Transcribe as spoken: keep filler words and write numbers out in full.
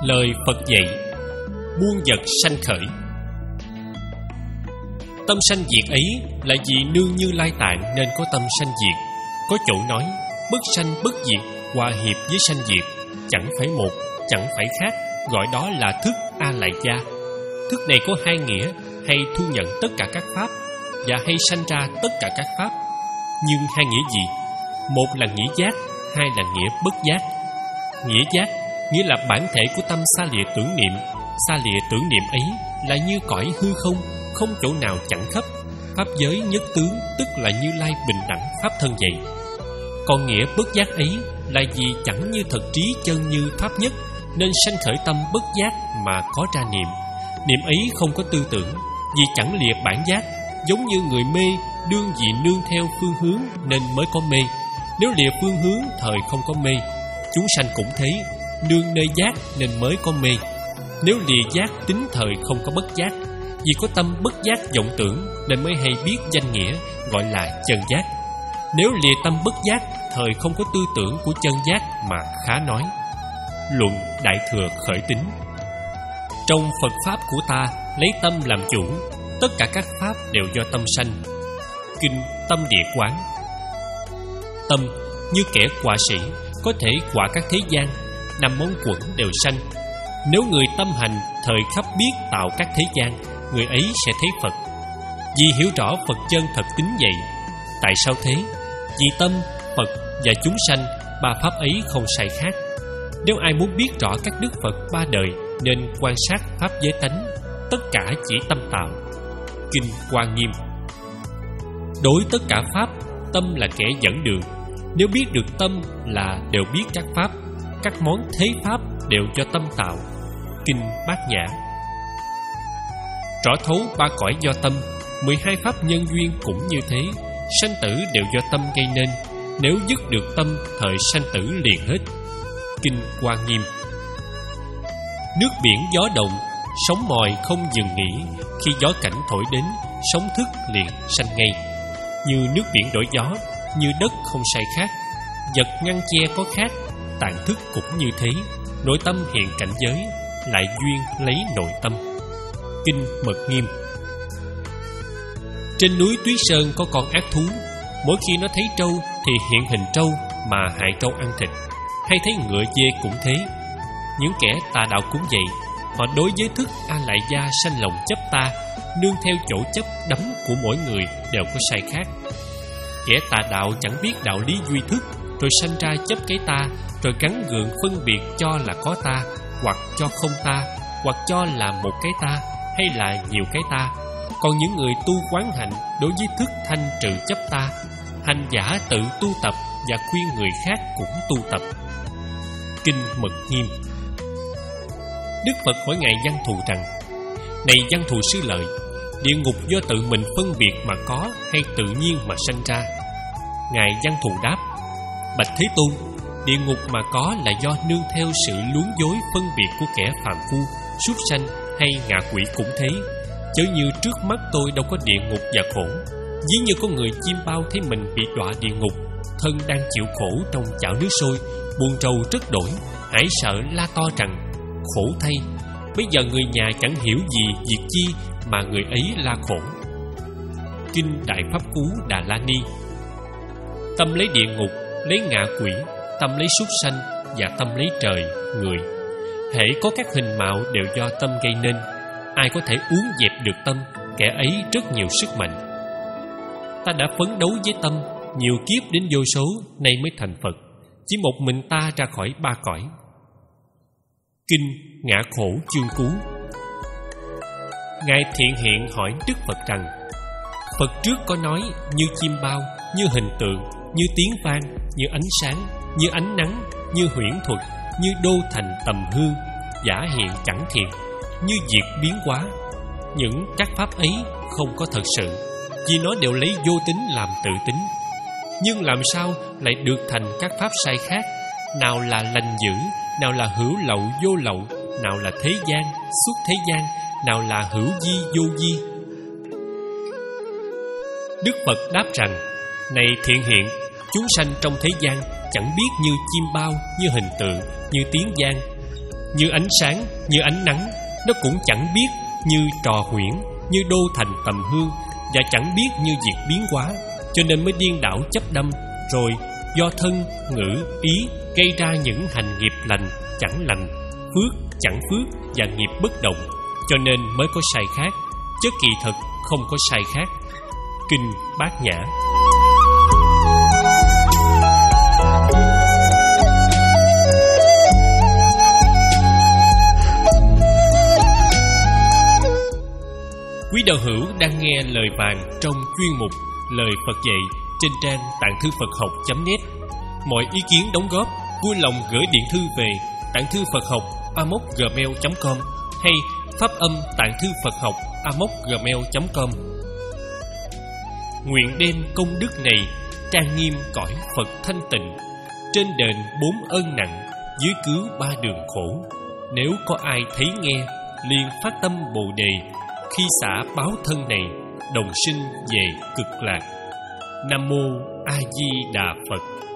Lời Phật dạy: muôn vật sanh khởi. Tâm sanh diệt ấy là vì nương Như Lai Tạng nên có tâm sanh diệt. Có chỗ nói bất sanh bất diệt hòa hiệp với sanh diệt, chẳng phải một, chẳng phải khác, gọi đó là thức A Lại Gia. Thức này có hai nghĩa: hay thu nhận tất cả các pháp và hay sanh ra tất cả các pháp. Nhưng hai nghĩa gì? Một là nghĩa giác, hai là nghĩa bất giác. Nghĩa giác nghĩa là bản thể của tâm xa lìa tưởng niệm. Xa lìa tưởng niệm ấy là như cõi hư không, không chỗ nào chẳng khắp. Pháp giới nhất tướng, tức là Như Lai bình đẳng pháp thân vậy. Còn nghĩa bất giác ấy là vì chẳng như thật trí chân như pháp nhất, nên sanh khởi tâm bất giác mà có ra niệm. Niệm ấy không có tư tưởng, vì chẳng lìa bản giác. Giống như người mê, đương vì nương theo phương hướng nên mới có mê. Nếu lìa phương hướng, thời không có mê. Chúng sanh cũng thế, nương nơi giác nên mới có mê. Nếu lìa giác, tính thời không có bất giác. Vì có tâm bất giác vọng tưởng nên mới hay biết danh nghĩa, gọi là chân giác. Nếu lìa tâm bất giác, thời không có tư tưởng của chân giác mà khá nói. Luận Đại Thừa Khởi Tín. Trong Phật Pháp của ta, lấy tâm làm chủ, tất cả các Pháp đều do tâm sanh. Kinh Tâm Địa Quán. Tâm như kẻ họa sĩ, có thể họa các thế gian, năm món quẩn đều sanh. Nếu người tâm hành, thời khắp biết tạo các thế gian, người ấy sẽ thấy Phật. Vì hiểu rõ Phật chân thật tính vậy. Tại sao thế? Vì tâm, Phật và chúng sanh, ba Pháp ấy không sai khác. Nếu ai muốn biết rõ các Đức Phật ba đời, nên quan sát Pháp giới tánh, tất cả chỉ tâm tạo. Kinh Hoa Nghiêm. Đối tất cả Pháp, tâm là kẻ dẫn đường. Nếu biết được tâm là đều biết các Pháp. Các món thế Pháp đều do tâm tạo. Kinh Bát Nhã. Rõ thấu ba cõi do tâm, mười hai Pháp nhân duyên cũng như thế. Sanh tử đều do tâm gây nên. Nếu dứt được tâm, thời sanh tử liền hết. Kinh Hoa Nghiêm. Nước biển gió động, sóng mòi không dừng nghỉ. Khi gió cảnh thổi đến, sóng thức liền sanh ngay. Như nước biển đổi gió, như đất không sai khác. Vật ngăn che có khác, tạng thức cũng như thế. Nội tâm hiện cảnh giới, lại duyên lấy nội tâm. Kinh Mật Nghiêm. Trên núi Túy Sơn có con ác thú. Mỗi khi nó thấy trâu thì hiện hình trâu mà hại trâu ăn thịt. Hay thấy ngựa dê cũng thế. Những kẻ tà đạo cũng vậy. Họ đối với thức A Lại Gia sanh lòng chấp ta, nương theo chỗ chấp đắm của mỗi người đều có sai khác. Kẻ tà đạo chẳng biết đạo lý duy thức, rồi sanh ra chấp cái ta, rồi gắn gượng phân biệt cho là có ta, hoặc cho không ta, hoặc cho là một cái ta, hay là nhiều cái ta. Còn những người tu quán hạnh đối với thức thanh trừ chấp ta, hành giả tự tu tập và khuyên người khác cũng tu tập. Kinh Mật Nghiêm. Đức Phật hỏi ngài Văn Thù rằng: này Văn Thù Sư Lợi, địa ngục do tự mình phân biệt mà có hay tự nhiên mà sanh ra? Ngài Văn Thù đáp: bạch Thế Tôn, địa ngục mà có là do nương theo sự luống dối phân biệt của kẻ phàm phu, súc sanh hay ngạ quỷ cũng thế. Chớ như trước mắt tôi đâu có địa ngục và khổ. Ví như có người chim bao thấy mình bị đọa địa ngục, thân đang chịu khổ trong chảo nước sôi, buồn rầu rất đổi, hãi sợ la to rằng: khổ thay, bây giờ người nhà chẳng hiểu gì việc chi mà người ấy la khổ. Kinh Đại Pháp Cú Đà La Ni. Tâm lấy địa ngục, lấy ngạ quỷ, tâm lấy súc sanh và tâm lấy trời, người. Hễ có các hình mạo đều do tâm gây nên. Ai có thể uốn dẹp được tâm, kẻ ấy rất nhiều sức mạnh. Ta đã phấn đấu với tâm, nhiều kiếp đến vô số, nay mới thành Phật. Chỉ một mình ta ra khỏi ba cõi. Kinh Ngã Khổ Chương Cú. Ngài Thiện Hiện hỏi Đức Phật rằng: Phật trước có nói như chim bao, như hình tượng, như tiếng vang, như ánh sáng, như ánh nắng, như huyễn thuật, như đô thành tầm hương, giả hiện chẳng thiện, như diệt biến hóa. Những các pháp ấy không có thật sự, vì nó đều lấy vô tính làm tự tính. Nhưng làm sao lại được thành các pháp sai khác? Nào là lành dữ, nào là hữu lậu vô lậu, nào là thế gian, xuất thế gian, nào là hữu di vô di. Đức Phật đáp rằng: này Thiện Hiện, chúng sanh trong thế gian chẳng biết như chim bao, như hình tượng, như tiếng vang. Như ánh sáng, như ánh nắng, nó cũng chẳng biết như trò huyễn, như đô thành tầm hương, và chẳng biết như việc biến hóa, cho nên mới điên đảo chấp đâm, rồi do thân, ngữ, ý gây ra những hành nghiệp lành chẳng lành, phước chẳng phước và nghiệp bất động, cho nên mới có sai khác, chứ kỳ thực không có sai khác. Kinh Bát Nhã. Quý đạo hữu đang nghe lời vàng trong chuyên mục Lời Phật dạy trên trang tạng thư Phật học chấm net. Mọi ý kiến đóng góp vui lòng gửi điện thư về tạng thư Phật học a m o c gmail chấm com hay phát âm tạng thư Phật học a m o c gmail chấm com. Nguyện đem công đức này trang nghiêm cõi Phật thanh tịnh, trên đền bốn ơn nặng, dưới cứu ba đường khổ. Nếu có ai thấy nghe, liền phát tâm Bồ đề, khi xả báo thân này, đồng sinh về cực lạc. Nam mô A Di Đà Phật.